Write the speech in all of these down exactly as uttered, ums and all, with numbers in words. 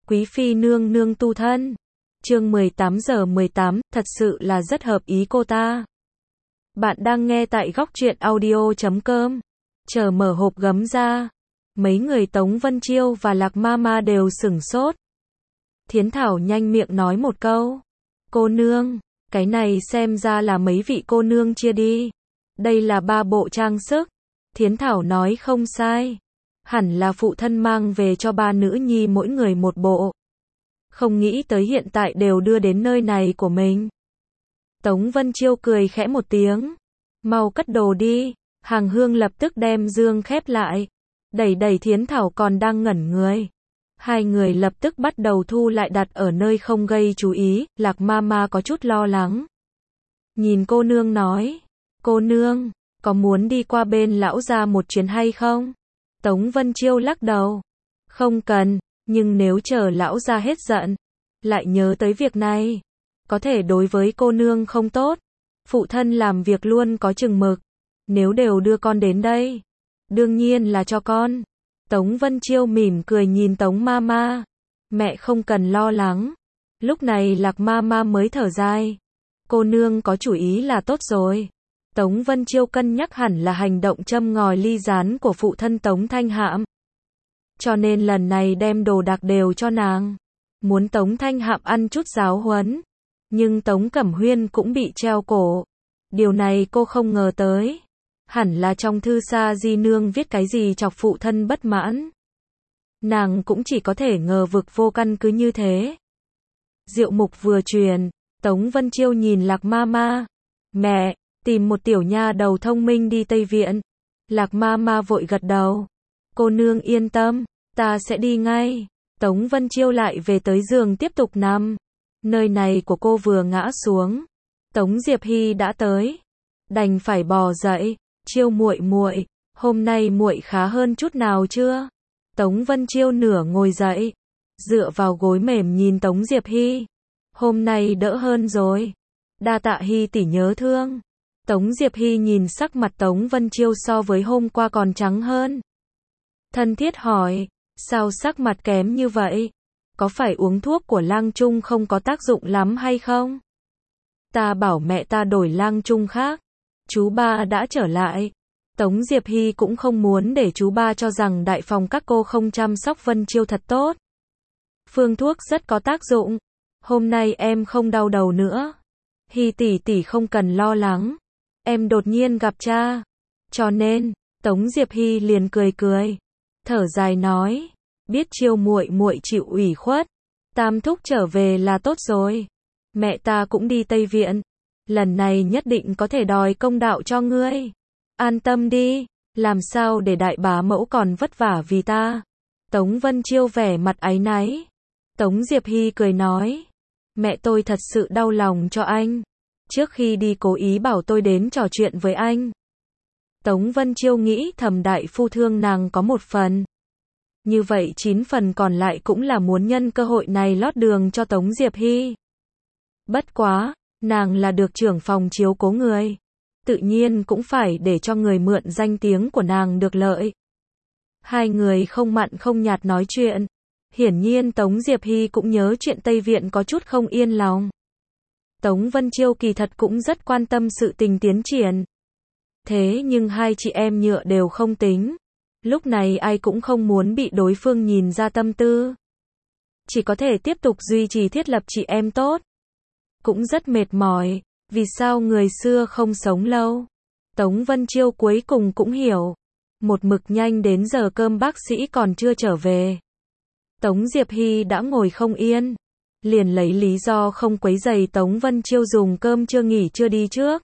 Quý phi nương nương tu thân. Chương mười tám giờ mười tám, thật sự là rất hợp ý cô ta. Bạn đang nghe tại góc truyện audio chấm com. Chờ mở hộp gấm ra, mấy người Tống Vân Chiêu và Lạc Mama đều sửng sốt. Thiến Thảo nhanh miệng nói một câu. Cô nương, cái này xem ra là mấy vị cô nương chia đi. Đây là ba bộ trang sức. Thiến Thảo nói không sai. Hẳn là phụ thân mang về cho ba nữ nhi mỗi người một bộ. Không nghĩ tới hiện tại đều đưa đến nơi này của mình. Tống Vân Chiêu cười khẽ một tiếng. Mau cất đồ đi. Hàng Hương lập tức đem dương khép lại. Đẩy đẩy Thiến Thảo còn đang ngẩn người. Hai người lập tức bắt đầu thu lại đặt ở nơi không gây chú ý. Lạc Mama có chút lo lắng. Nhìn cô nương nói. Cô nương, có muốn đi qua bên lão gia một chuyến hay không? Tống Vân Chiêu lắc đầu. Không cần, nhưng nếu chờ lão gia hết giận, lại nhớ tới việc này, có thể đối với cô nương không tốt. Phụ thân làm việc luôn có chừng mực. Nếu đều đưa con đến đây, đương nhiên là cho con. Tống Vân Chiêu mỉm cười nhìn Tống Mama. Mẹ không cần lo lắng. Lúc này Lạc Mama mới thở dài. Cô nương có chủ ý là tốt rồi. Tống Vân Chiêu cân nhắc hẳn là hành động châm ngòi ly gián của phụ thân Tống Thanh Hạm. Cho nên lần này đem đồ đạc đều cho nàng. Muốn Tống Thanh Hạm ăn chút giáo huấn. Nhưng Tống Cẩm Huyên cũng bị treo cổ. Điều này cô không ngờ tới. Hẳn là trong thư Sa Di Nương viết cái gì chọc phụ thân bất mãn. Nàng cũng chỉ có thể ngờ vực vô căn cứ như thế. Diệu mục vừa truyền, Tống Vân Chiêu nhìn Lạc Mama. Mẹ, tìm một tiểu nha đầu thông minh đi Tây Viện. Lạc Mama vội gật đầu. Cô nương yên tâm, ta sẽ đi ngay. Tống Vân Chiêu lại về tới giường tiếp tục nằm. Nơi này của cô vừa ngã xuống, Tống Diệp Hy đã tới. Đành phải bò dậy. Chiêu muội muội, hôm nay muội khá hơn chút nào chưa? Tống Vân Chiêu nửa ngồi dậy, dựa vào gối mềm nhìn Tống Diệp Hy. Hôm nay đỡ hơn rồi. Đa tạ Hy tỷ nhớ thương. Tống Diệp Hy nhìn sắc mặt Tống Vân Chiêu so với hôm qua còn trắng hơn. Thân thiết hỏi, sao sắc mặt kém như vậy? Có phải uống thuốc của lang trung không có tác dụng lắm hay không? Ta bảo mẹ ta đổi lang trung khác. Chú ba đã trở lại. Tống Diệp Hy cũng không muốn để chú ba cho rằng đại phòng các cô không chăm sóc Vân Chiêu thật tốt. Phương thuốc rất có tác dụng. Hôm nay em không đau đầu nữa. Hy tỷ tỷ không cần lo lắng. Em đột nhiên gặp cha. Cho nên, Tống Diệp Hy liền cười cười. Thở dài nói. Biết Chiêu muội muội chịu ủy khuất. Tam thúc trở về là tốt rồi. Mẹ ta cũng đi Tây Viện. Lần này nhất định có thể đòi công đạo cho ngươi. An tâm đi, làm sao để đại bá mẫu còn vất vả vì ta. Tống Vân Chiêu vẻ mặt áy náy. Tống Diệp Hy cười nói. Mẹ tôi thật sự đau lòng cho anh. Trước khi đi cố ý bảo tôi đến trò chuyện với anh. Tống Vân Chiêu nghĩ thầm đại phu thương nàng có một phần. Như vậy chín phần còn lại cũng là muốn nhân cơ hội này lót đường cho Tống Diệp Hy. Bất quá, nàng là được trưởng phòng chiếu cố người. Tự nhiên cũng phải để cho người mượn danh tiếng của nàng được lợi. Hai người không mặn không nhạt nói chuyện. Hiển nhiên Tống Diệp Hy cũng nhớ chuyện Tây Viện có chút không yên lòng. Tống Vân Chiêu kỳ thật cũng rất quan tâm sự tình tiến triển. Thế nhưng hai chị em nhựa đều không tính. Lúc này ai cũng không muốn bị đối phương nhìn ra tâm tư. Chỉ có thể tiếp tục duy trì thiết lập chị em tốt. Cũng rất mệt mỏi. Vì sao người xưa không sống lâu? Tống Vân Chiêu cuối cùng cũng hiểu. Một mực nhanh đến giờ cơm bác sĩ còn chưa trở về. Tống Diệp Hy đã ngồi không yên. Liền lấy lý do không quấy rầy Tống Vân Chiêu dùng cơm chưa nghỉ chưa đi trước.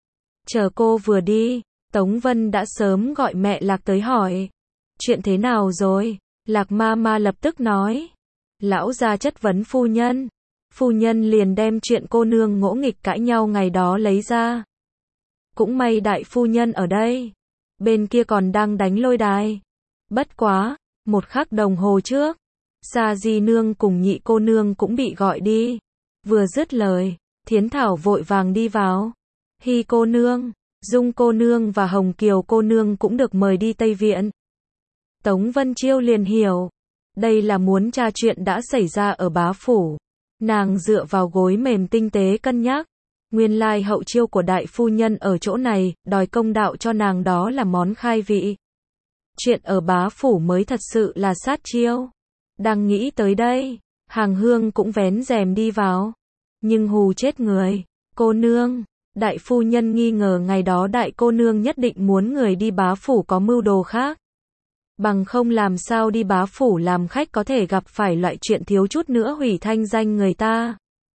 Chờ cô vừa đi, Tống Vân đã sớm gọi mẹ Lạc tới hỏi. Chuyện thế nào rồi? Lạc Mama lập tức nói. Lão gia chất vấn phu nhân. Phu nhân liền đem chuyện cô nương ngỗ nghịch cãi nhau ngày đó lấy ra. Cũng may đại phu nhân ở đây. Bên kia còn đang đánh lôi đài. Bất quá, một khắc đồng hồ trước, Sa Di Nương cùng nhị cô nương cũng bị gọi đi. Vừa dứt lời, Thiến Thảo vội vàng đi vào. Hy cô nương, Dung cô nương và Hồng Kiều cô nương cũng được mời đi Tây Viện. Tống Vân Chiêu liền hiểu. Đây là muốn tra chuyện đã xảy ra ở bá phủ. Nàng dựa vào gối mềm tinh tế cân nhắc. Nguyên lai hậu chiêu của đại phu nhân ở chỗ này, đòi công đạo cho nàng đó là món khai vị. Chuyện ở bá phủ mới thật sự là sát chiêu. Đang nghĩ tới đây, Hàng Hương cũng vén rèm đi vào. Nhưng hù chết người. Cô nương, đại phu nhân nghi ngờ ngày đó đại cô nương nhất định muốn người đi bá phủ có mưu đồ khác. Bằng không làm sao đi bá phủ làm khách có thể gặp phải loại chuyện thiếu chút nữa hủy thanh danh người ta.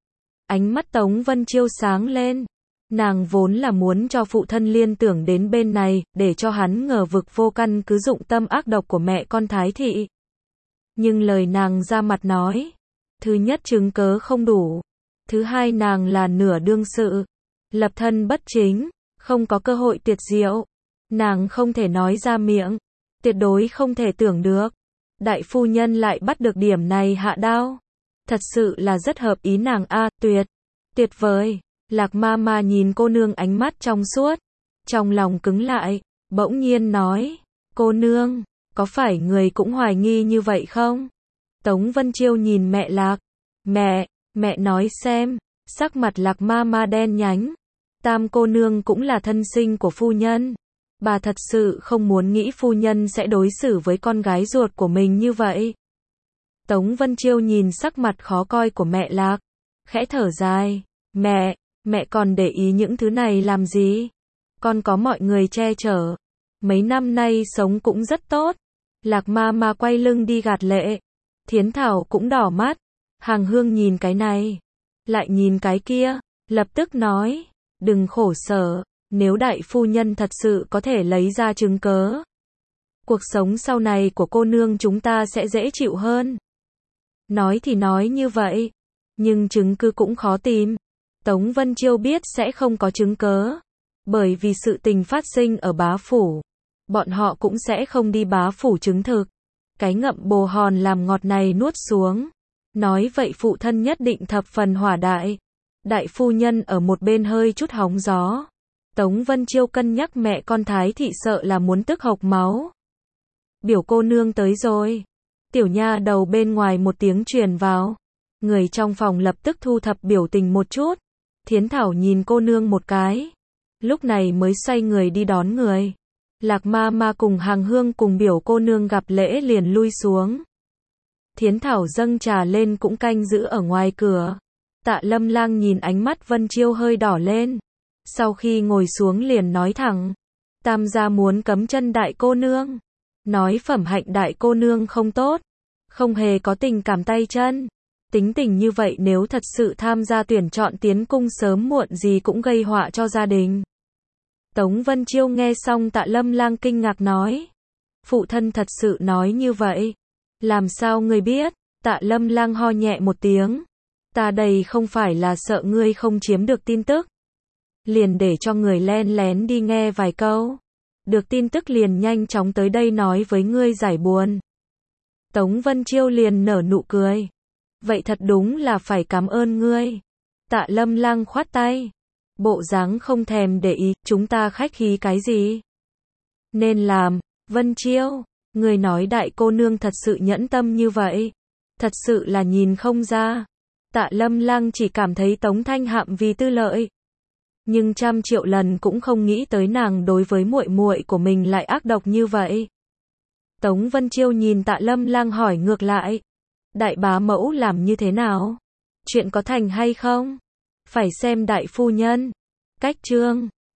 Ánh mắt Tống Vân Chiêu sáng lên. Nàng vốn là muốn cho phụ thân liên tưởng đến bên này, để cho hắn ngờ vực vô căn cứ dụng tâm ác độc của mẹ con Thái thị. Nhưng lời nàng ra mặt nói. Thứ nhất chứng cớ không đủ. Thứ hai nàng là nửa đương sự. Lập thân bất chính. Không có cơ hội tuyệt diệu. Nàng không thể nói ra miệng. Tuyệt đối không thể tưởng được. Đại phu nhân lại bắt được điểm này hạ đao. Thật sự là rất hợp ý nàng a, tuyệt. Tuyệt vời. Lạc ma ma nhìn cô nương ánh mắt trong suốt. Trong lòng cứng lại. Bỗng nhiên nói. Cô nương, có phải người cũng hoài nghi như vậy không? Tống Vân Chiêu nhìn mẹ Lạc. Mẹ, mẹ nói xem. Sắc mặt Lạc ma ma đen nhánh. Tam cô nương cũng là thân sinh của phu nhân. Bà thật sự không muốn nghĩ phu nhân sẽ đối xử với con gái ruột của mình như vậy. Tống Vân Chiêu nhìn sắc mặt khó coi của mẹ Lạc. Khẽ thở dài. Mẹ, mẹ còn để ý những thứ này làm gì? Con có mọi người che chở. Mấy năm nay sống cũng rất tốt. Lạc ma ma quay lưng đi gạt lệ. Thiến Thảo cũng đỏ mắt. Hàng Hương nhìn cái này. Lại nhìn cái kia. Lập tức nói. Đừng khổ sở. Nếu đại phu nhân thật sự có thể lấy ra chứng cớ. Cuộc sống sau này của cô nương chúng ta sẽ dễ chịu hơn. Nói thì nói như vậy. Nhưng chứng cứ cũng khó tìm. Tống Vân Chiêu biết sẽ không có chứng cớ. Bởi vì sự tình phát sinh ở bá phủ. Bọn họ cũng sẽ không đi bá phủ chứng thực. Cái ngậm bồ hòn làm ngọt này nuốt xuống. Nói vậy phụ thân nhất định thập phần hỏa đại. Đại phu nhân ở một bên hơi chút hóng gió. Tống Vân Chiêu cân nhắc mẹ con Thái thị sợ là muốn tức hộc máu. Biểu cô nương tới rồi. Tiểu nha đầu bên ngoài một tiếng truyền vào. Người trong phòng lập tức thu thập biểu tình một chút. Thiến Thảo nhìn cô nương một cái. Lúc này mới xoay người đi đón người. Lạc ma ma cùng Hàng Hương cùng biểu cô nương gặp lễ liền lui xuống. Thiến Thảo dâng trà lên cũng canh giữ ở ngoài cửa. Tạ Lâm Lang nhìn ánh mắt Vân Chiêu hơi đỏ lên. Sau khi ngồi xuống liền nói thẳng. Tam gia muốn cấm chân đại cô nương. Nói phẩm hạnh đại cô nương không tốt. Không hề có tình cảm tay chân. Tính tình như vậy nếu thật sự tham gia tuyển chọn tiến cung sớm muộn gì cũng gây họa cho gia đình. Tống Vân Chiêu nghe xong Tạ Lâm Lang kinh ngạc nói. Phụ thân thật sự nói như vậy. Làm sao ngươi biết? Tạ Lâm Lang ho nhẹ một tiếng. Ta đây không phải là sợ ngươi không chiếm được tin tức. Liền để cho người len lén đi nghe vài câu. Được tin tức liền nhanh chóng tới đây nói với ngươi giải buồn. Tống Vân Chiêu liền nở nụ cười. Vậy thật đúng là phải cảm ơn ngươi. Tạ Lâm Lang khoát tay. Bộ dáng không thèm để ý, chúng ta khách khí cái gì? Nên làm, Vân Chiêu, ngươi nói đại cô nương thật sự nhẫn tâm như vậy. Thật sự là nhìn không ra. Tạ Lâm Lang chỉ cảm thấy Tống Thanh Hạm vì tư lợi. Nhưng trăm triệu lần cũng không nghĩ tới nàng đối với muội muội của mình lại ác độc như vậy. Tống Vân Chiêu nhìn Tạ Lâm Lang hỏi ngược lại. Đại bá mẫu làm như thế nào? Chuyện có thành hay không? Phải xem đại phu nhân. Cách chương